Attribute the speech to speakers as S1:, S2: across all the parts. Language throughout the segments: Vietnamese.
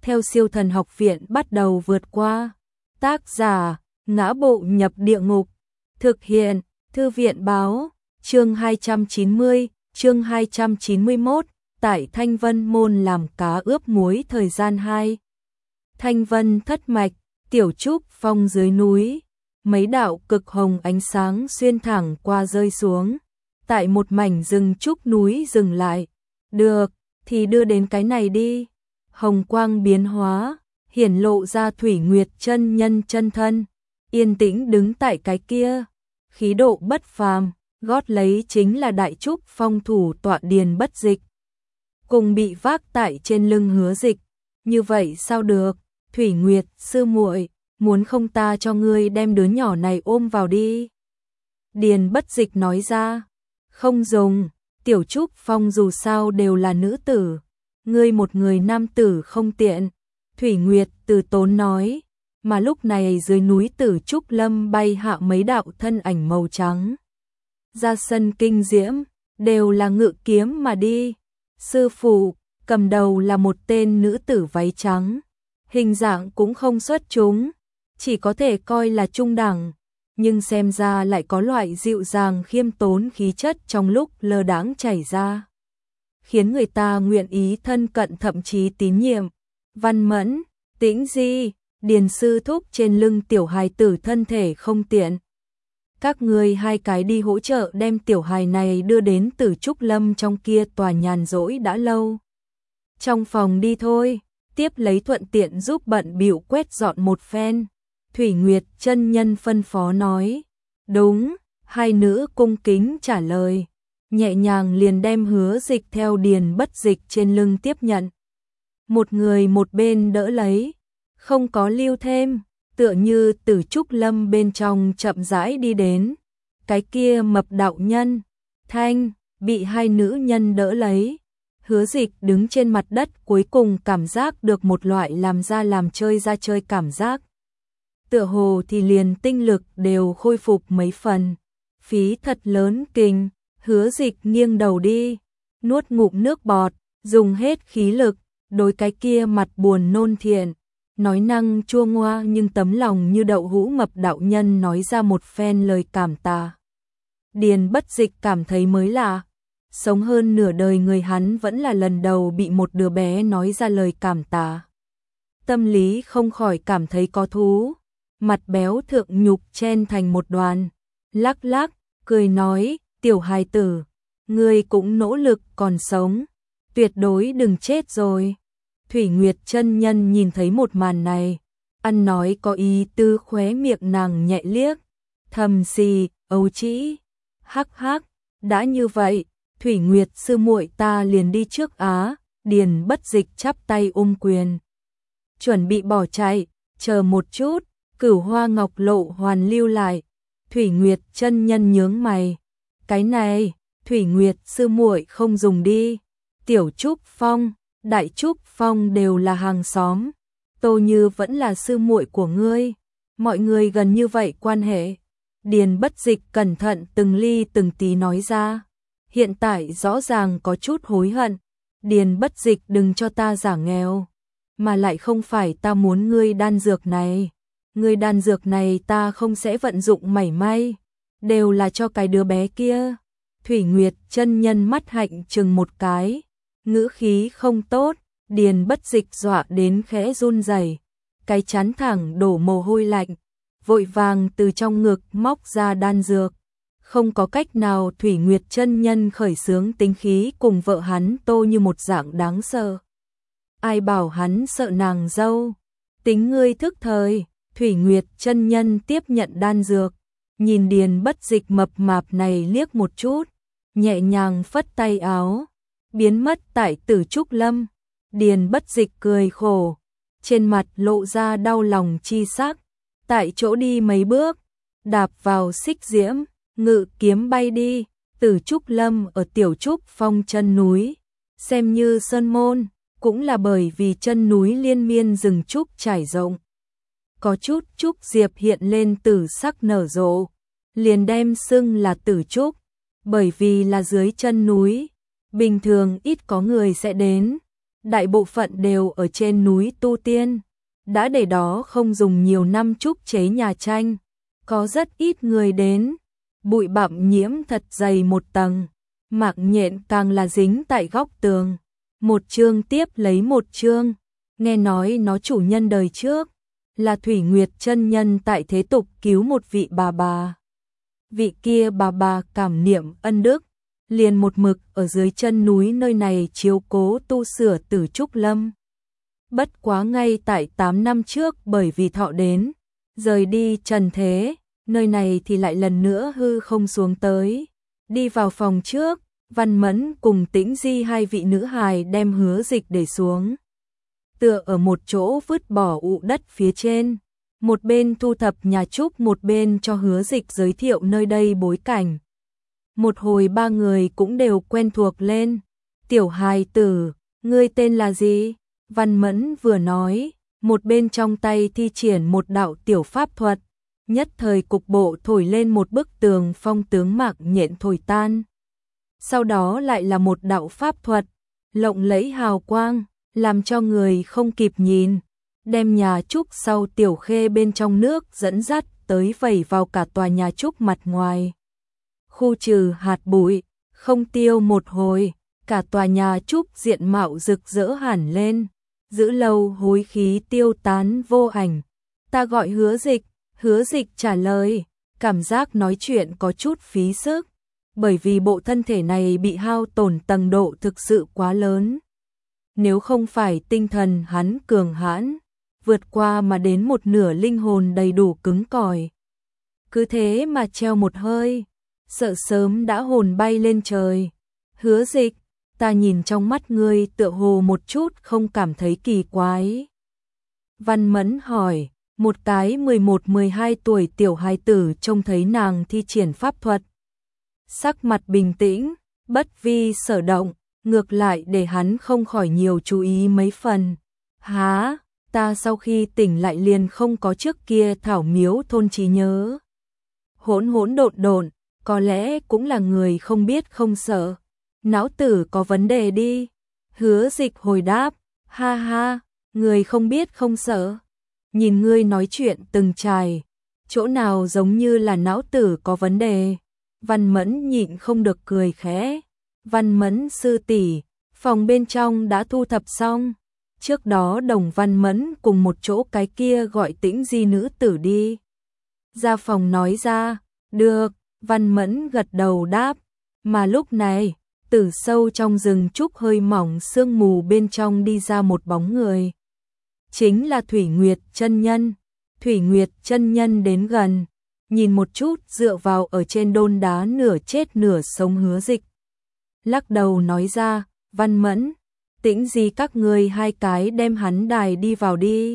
S1: theo Siêu Thần Học Viện bắt đầu vượt qua. Tác giả: Ngã Bộ Nhập Địa Ngục. Thực hiện: Thư viện báo. Chương 290, chương 291, tại Thanh Vân Môn làm cá ướp muối thời gian 2. Thanh Vân thất mạch, Tiểu Trúc Phong dưới núi, mấy đạo cực hồng ánh sáng xuyên thẳng qua rơi xuống, tại một mảnh rừng trúc núi dừng lại. Được, thì đưa đến cái này đi. Hồng quang biến hóa, hiển lộ ra Thủy Nguyệt chân nhân chân thân, yên tĩnh đứng tại cái kia, khí độ bất phàm, gót lấy chính là Đại Trúc Phong thủ tọa Điền Bất Dịch, cùng bị vác tại trên lưng Hứa Dịch. Như vậy sao được? Thủy Nguyệt sư muội, muốn không ta cho ngươi đem đứa nhỏ này ôm vào đi. Điền Bất Dịch nói ra. Không dùng, Tiểu Trúc Phong dù sao đều là nữ tử, ngươi một người nam tử không tiện. Thủy Nguyệt từ tốn nói, mà lúc này dưới núi Tử Trúc Lâm bay hạ mấy đạo thân ảnh màu trắng. Ra sân kinh diễm, đều là ngự kiếm mà đi. Sư phụ, cầm đầu là một tên nữ tử váy trắng, hình dạng cũng không xuất chúng, chỉ có thể coi là trung đẳng, nhưng xem ra lại có loại dịu dàng khiêm tốn khí chất trong lúc lơ đãng chảy ra, khiến người ta nguyện ý thân cận thậm chí tín nhiệm. Văn Mẫn, Tĩnh Di, Điền sư thúc trên lưng tiểu hài tử thân thể không tiện. Các ngươi hai cái đi hỗ trợ đem tiểu hài này đưa đến Tử Trúc Lâm trong kia tòa nhàn rỗi đã lâu. Trong phòng đi thôi, tiếp lấy thuận tiện giúp bận bịu quét dọn một phen. Thủy Nguyệt chân nhân phân phó nói. Đúng, hai nữ cung kính trả lời, nhẹ nhàng liền đem Hứa Dịch theo Điền Bất Dịch trên lưng tiếp nhận. Một người một bên đỡ lấy, không có lưu thêm, tựa như Tử Trúc Lâm bên trong chậm rãi đi đến. Cái kia mập đạo nhân, Thanh, bị hai nữ nhân đỡ lấy. Hứa Dịch đứng trên mặt đất cuối cùng cảm giác được một loại làm ra làm chơi ra chơi cảm giác. Tựa hồ thì liền tinh lực đều khôi phục mấy phần. Phí thật lớn kình, Hứa Dịch nghiêng đầu đi, nuốt ngụm nước bọt, dùng hết khí lực, đối cái kia mặt buồn nôn thiện, nói năng chua ngoa nhưng tấm lòng như đậu hũ mập đạo nhân nói ra một phen lời cảm tạ. Điền Bất Dịch cảm thấy mới lạ, sống hơn nửa đời người hắn vẫn là lần đầu bị một đứa bé nói ra lời cảm tạ. Tâm lý không khỏi cảm thấy có thú, mặt béo thượng nhục chen thành một đoàn, lắc lắc, cười nói, tiểu hài tử, ngươi cũng nỗ lực còn sống, tuyệt đối đừng chết rồi. Thủy Nguyệt chân nhân nhìn thấy một màn này, ăn nói có ý tư khóe miệng nàng nhẹ liếc, thầm xì, ấu trĩ, hắc hắc, đã như vậy, Thủy Nguyệt sư muội ta liền đi trước á. Điền Bất Dịch chắp tay ôm quyền, chuẩn bị bỏ chạy, chờ một chút, Cửu Hoa Ngọc Lộ hoàn lưu lại. Thủy Nguyệt chân nhân nhướng mày, cái này, Thủy Nguyệt sư muội không dùng đi. Tiểu Trúc Phong, Đại Trúc Phong đều là hàng xóm, Tô Như vẫn là sư muội của ngươi, mọi người gần như vậy quan hệ. Điền Bất Dịch cẩn thận từng ly từng tí nói ra, hiện tại rõ ràng có chút hối hận. Điền Bất Dịch đừng cho ta giả nghèo, mà lại không phải ta muốn ngươi đan dược này. Ngươi đan dược này ta không sẽ vận dụng mảy may, đều là cho cái đứa bé kia. Thủy Nguyệt chân nhân mắt hạnh chừng một cái, ngữ khí không tốt. Điền Bất Dịch dọa đến khẽ run rẩy, cái chán thẳng đổ mồ hôi lạnh, vội vàng từ trong ngực móc ra đan dược. Không có cách nào, Thủy Nguyệt chân nhân khởi xướng tính khí cùng vợ hắn Tô Như một dạng đáng sợ. Ai bảo hắn sợ nàng dâu, tính ngươi thức thời. Thủy Nguyệt chân nhân tiếp nhận đan dược, nhìn Điền Bất Dịch mập mạp này liếc một chút, nhẹ nhàng phất tay áo, biến mất tại Tử Trúc Lâm. Điền Bất Dịch cười khổ, trên mặt lộ ra đau lòng chi sắc, tại chỗ đi mấy bước, đạp vào xích diễm, ngự kiếm bay đi. Tử Trúc Lâm ở Tiểu Trúc Phong chân núi, xem như sơn môn, cũng là bởi vì chân núi liên miên rừng trúc trải rộng. Có chút trúc diệp hiện lên tử sắc nở rộ, liền đem xưng là Tử Trúc, bởi vì là dưới chân núi, bình thường ít có người sẽ đến. đại bộ phận đều ở trên núi tu tiên, đã để đó không dùng nhiều năm trúc chế nhà tranh, có rất ít người đến, bụi bặm nhiễm thật dày một tầng, mạng nhện càng là dính tại góc tường, một chương tiếp lấy một chương, nghe nói nó chủ nhân đời trước là Thủy Nguyệt chân nhân tại thế tục cứu một vị bà. Vị kia bà cảm niệm ân đức, liền một mực ở dưới chân núi nơi này chiếu cố tu sửa Tử Trúc Lâm. Bất quá ngay tại 8 năm trước bởi vì thọ đến, rời đi trần thế, nơi này thì lại lần nữa hư không xuống tới. Đi vào phòng trước, Văn Mẫn cùng Tĩnh Di hai vị nữ hài đem Hứa Dịch để xuống. Tựa ở một chỗ vứt bỏ ụ đất phía trên, một bên thu thập nhà trúc một bên cho Hứa Dịch giới thiệu nơi đây bối cảnh. Một hồi ba người cũng đều quen thuộc lên. Tiểu hài tử, ngươi tên là gì? Văn Mẫn vừa nói, một bên trong tay thi triển một đạo tiểu pháp thuật, nhất thời cục bộ thổi lên một bức tường phong tướng mạc nhện thổi tan. Sau đó lại là một đạo pháp thuật, lộng lẫy hào quang, làm cho người không kịp nhìn, đem nhà trúc sau tiểu khê bên trong nước dẫn dắt tới vẩy vào cả tòa nhà trúc mặt ngoài. Khu trừ hạt bụi, không tiêu một hồi, cả tòa nhà trúc diện mạo rực rỡ hẳn lên, giữ lâu hối khí tiêu tán vô ảnh. Ta gọi Hứa Dịch trả lời, cảm giác nói chuyện có chút phí sức, bởi vì bộ thân thể này bị hao tổn tầng độ thực sự quá lớn. Nếu không phải tinh thần hắn cường hãn, vượt qua mà đến một nửa linh hồn đầy đủ cứng cỏi. Cứ thế mà treo một hơi, sợ sớm đã hồn bay lên trời. Hứa Dịch, ta nhìn trong mắt ngươi tựa hồ một chút không cảm thấy kỳ quái. Văn Mẫn hỏi, một cái 11-12 tuổi tiểu hài tử trông thấy nàng thi triển pháp thuật. Sắc mặt bình tĩnh, bất vi sở động, ngược lại để hắn không khỏi nhiều chú ý mấy phần. Há, ta sau khi tỉnh lại liền không có trước kia thảo miếu thôn trí nhớ. Hỗn độn, có lẽ cũng là người không biết không sợ. Não tử có vấn đề đi. Hứa Dịch hồi đáp, ha ha, người không biết không sợ. Nhìn ngươi nói chuyện từng trải, chỗ nào giống như là não tử có vấn đề. Văn Mẫn nhịn không được cười khẽ. Văn Mẫn sư tỷ, phòng bên trong đã thu thập xong. Trước đó Đồng Văn Mẫn cùng một chỗ cái kia gọi Tĩnh Di nữ tử đi. Ra phòng nói ra, được, Văn Mẫn gật đầu đáp. Mà lúc này, từ sâu trong rừng trúc hơi mỏng sương mù bên trong đi ra một bóng người. Chính là Thủy Nguyệt chân nhân. Thủy Nguyệt chân nhân đến gần, nhìn một chút dựa vào ở trên đôn đá nửa chết nửa sống Hứa Dịch. Lắc đầu nói ra, Văn Mẫn, Tĩnh Di các ngươi hai cái đem hắn đài đi vào đi.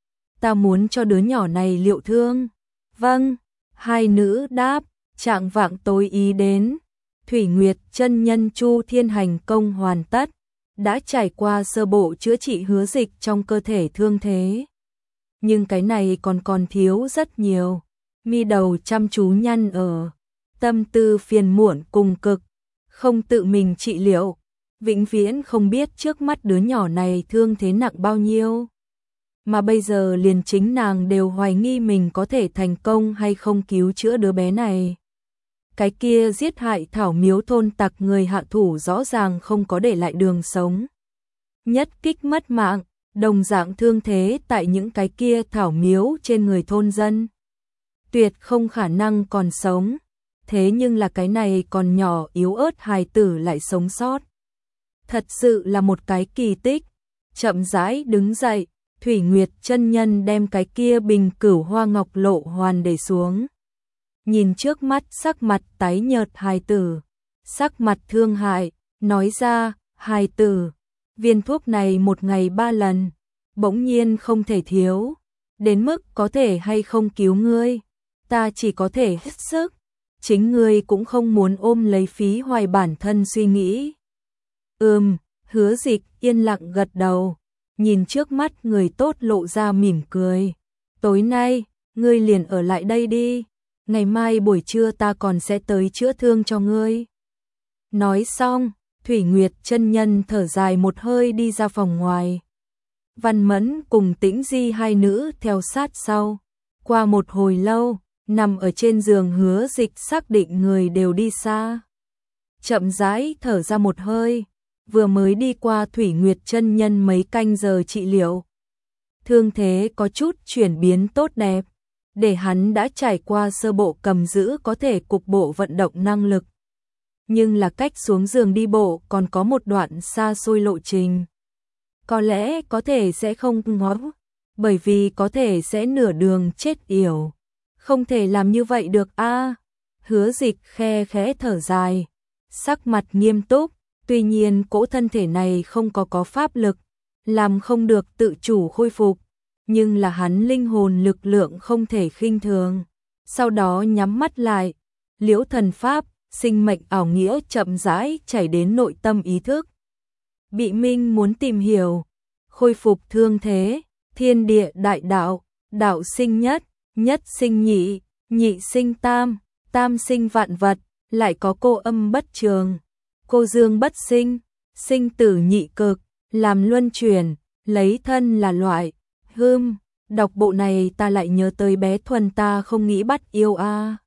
S1: Ta muốn cho đứa nhỏ này liệu thương. Vâng, hai nữ đáp, trạng vạng tối ý đến. Thủy Nguyệt chân nhân Chu Thiên hành công hoàn tất, đã trải qua sơ bộ chữa trị Hứa Dịch trong cơ thể thương thế. Nhưng cái này còn thiếu rất nhiều. Mi đầu chăm chú nhăn ở, tâm tư phiền muộn cùng cực, không tự mình trị liệu, vĩnh viễn không biết trước mắt đứa nhỏ này thương thế nặng bao nhiêu. Mà bây giờ liền chính nàng đều hoài nghi mình có thể thành công hay không cứu chữa đứa bé này. Cái kia giết hại thảo miếu thôn tặc người hạ thủ rõ ràng không có để lại đường sống. Nhất kích mất mạng, đồng dạng thương thế tại những cái kia thảo miếu trên người thôn dân. Tuyệt không khả năng còn sống. Thế nhưng là cái này còn nhỏ yếu ớt hài tử lại sống sót. Thật sự là một cái kỳ tích. Chậm rãi đứng dậy, Thủy Nguyệt chân nhân đem cái kia bình cửu hoa ngọc lộ hoàn để xuống. Nhìn trước mắt sắc mặt tái nhợt hài tử, sắc mặt thương hại, nói ra, hài tử, viên thuốc này một ngày 3 lần, bỗng nhiên không thể thiếu, đến mức có thể hay không cứu ngươi, ta chỉ có thể hết sức, chính ngươi cũng không muốn ôm lấy phí hoài bản thân suy nghĩ. Hứa Dịch yên lặng gật đầu, nhìn trước mắt người tốt lộ ra mỉm cười. Tối nay, ngươi liền ở lại đây đi, ngày mai buổi trưa ta còn sẽ tới chữa thương cho ngươi. Nói xong, Thủy Nguyệt chân nhân thở dài một hơi đi ra phòng ngoài. Văn Mẫn cùng Tĩnh Di hai nữ theo sát sau. Qua một hồi lâu, nằm ở trên giường Hứa Dịch xác định người đều đi xa. Chậm rãi thở ra một hơi, vừa mới đi qua Thủy Nguyệt chân nhân mấy canh giờ trị liệu. Thương thế có chút chuyển biến tốt đẹp, để hắn đã trải qua sơ bộ cầm giữ có thể cục bộ vận động năng lực. Nhưng là cách xuống giường đi bộ còn có một đoạn xa xôi lộ trình. Có lẽ có thể sẽ không ngó, bởi vì có thể sẽ nửa đường chết yểu. Không thể làm như vậy được a. Hứa Dịch khe khẽ thở dài, sắc mặt nghiêm túc, tuy nhiên cỗ thân thể này không có pháp lực, làm không được tự chủ khôi phục, nhưng là hắn linh hồn lực lượng không thể khinh thường. Sau đó nhắm mắt lại, liễu thần pháp, sinh mệnh ảo nghĩa chậm rãi chảy đến nội tâm ý thức. Bị Minh muốn tìm hiểu, khôi phục thương thế, thiên địa đại đạo, đạo sinh nhất, nhất sinh nhị, nhị sinh tam, tam sinh vạn vật, lại có cô âm bất trường, cô dương bất sinh, sinh tử nhị cực, làm luân chuyển, lấy thân là loại. Đọc bộ này ta lại nhớ tới bé Thuần ta không nghĩ bắt yêu a.